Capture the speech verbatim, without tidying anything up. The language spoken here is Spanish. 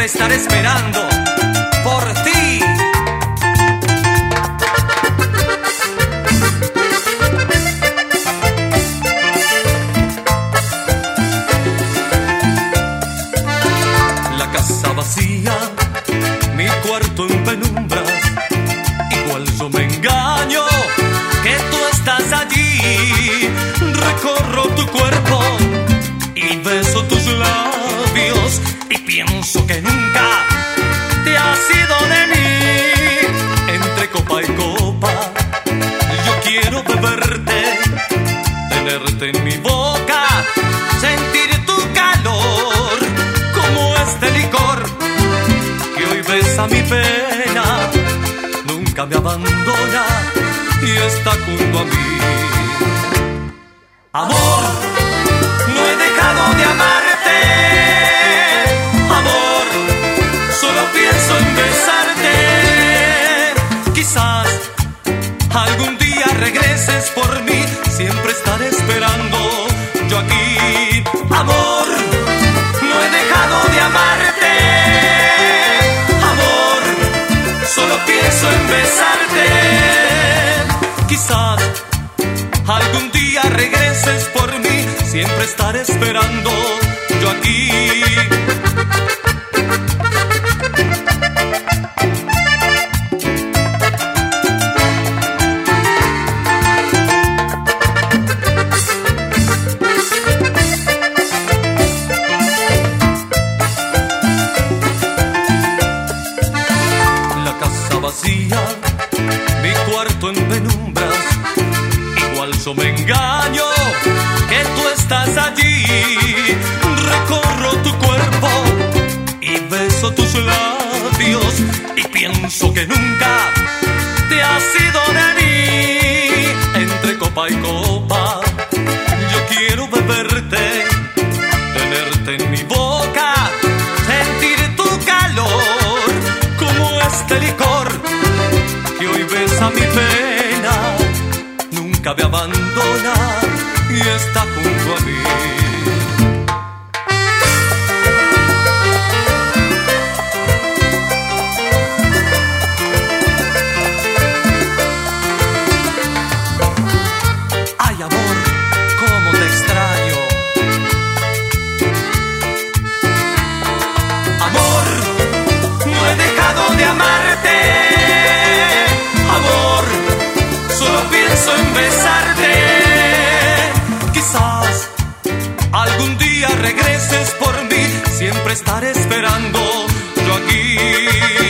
estaré esperando por ti. La casa vacía, mi cuarto en penumbras, igual yo me engaño que tú estás allí. Recorro tu cuerpo y beso tus labios y pienso que nunca te has ido de mí. Entre copa y copa yo quiero beberte, tenerte en mi boca, sentir tu calor como este licor que hoy besa mi pena, nunca me abandona y está junto a mí. Amor, no he dejado de amarte. Amor, solo pienso en besarte. Quizás algún día regreses por mí, siempre estaré esperando yo aquí. Amor, no he dejado de amarte. Amor, solo pienso en besarte. Quizás algún día regreses por mí, siempre estaré esperando yo aquí. La casa vacía, mi cuarto en penumbras, igual yo me engaño que tú estás allí. Recorro tu cuerpo y beso tus labios y pienso que nunca te has ido de mí. Entre copa y copa yo quiero beberte, tenerte en mi boca, sentir tu calor como este licor que hoy besa mi pena, nunca me abandona y está junto a mí. Ay, amor, cómo te extraño. Amor, no he dejado de amarte. Amor, solo pienso en besarte. Quizás algún día regreses por mí, siempre estaré esperando yo aquí.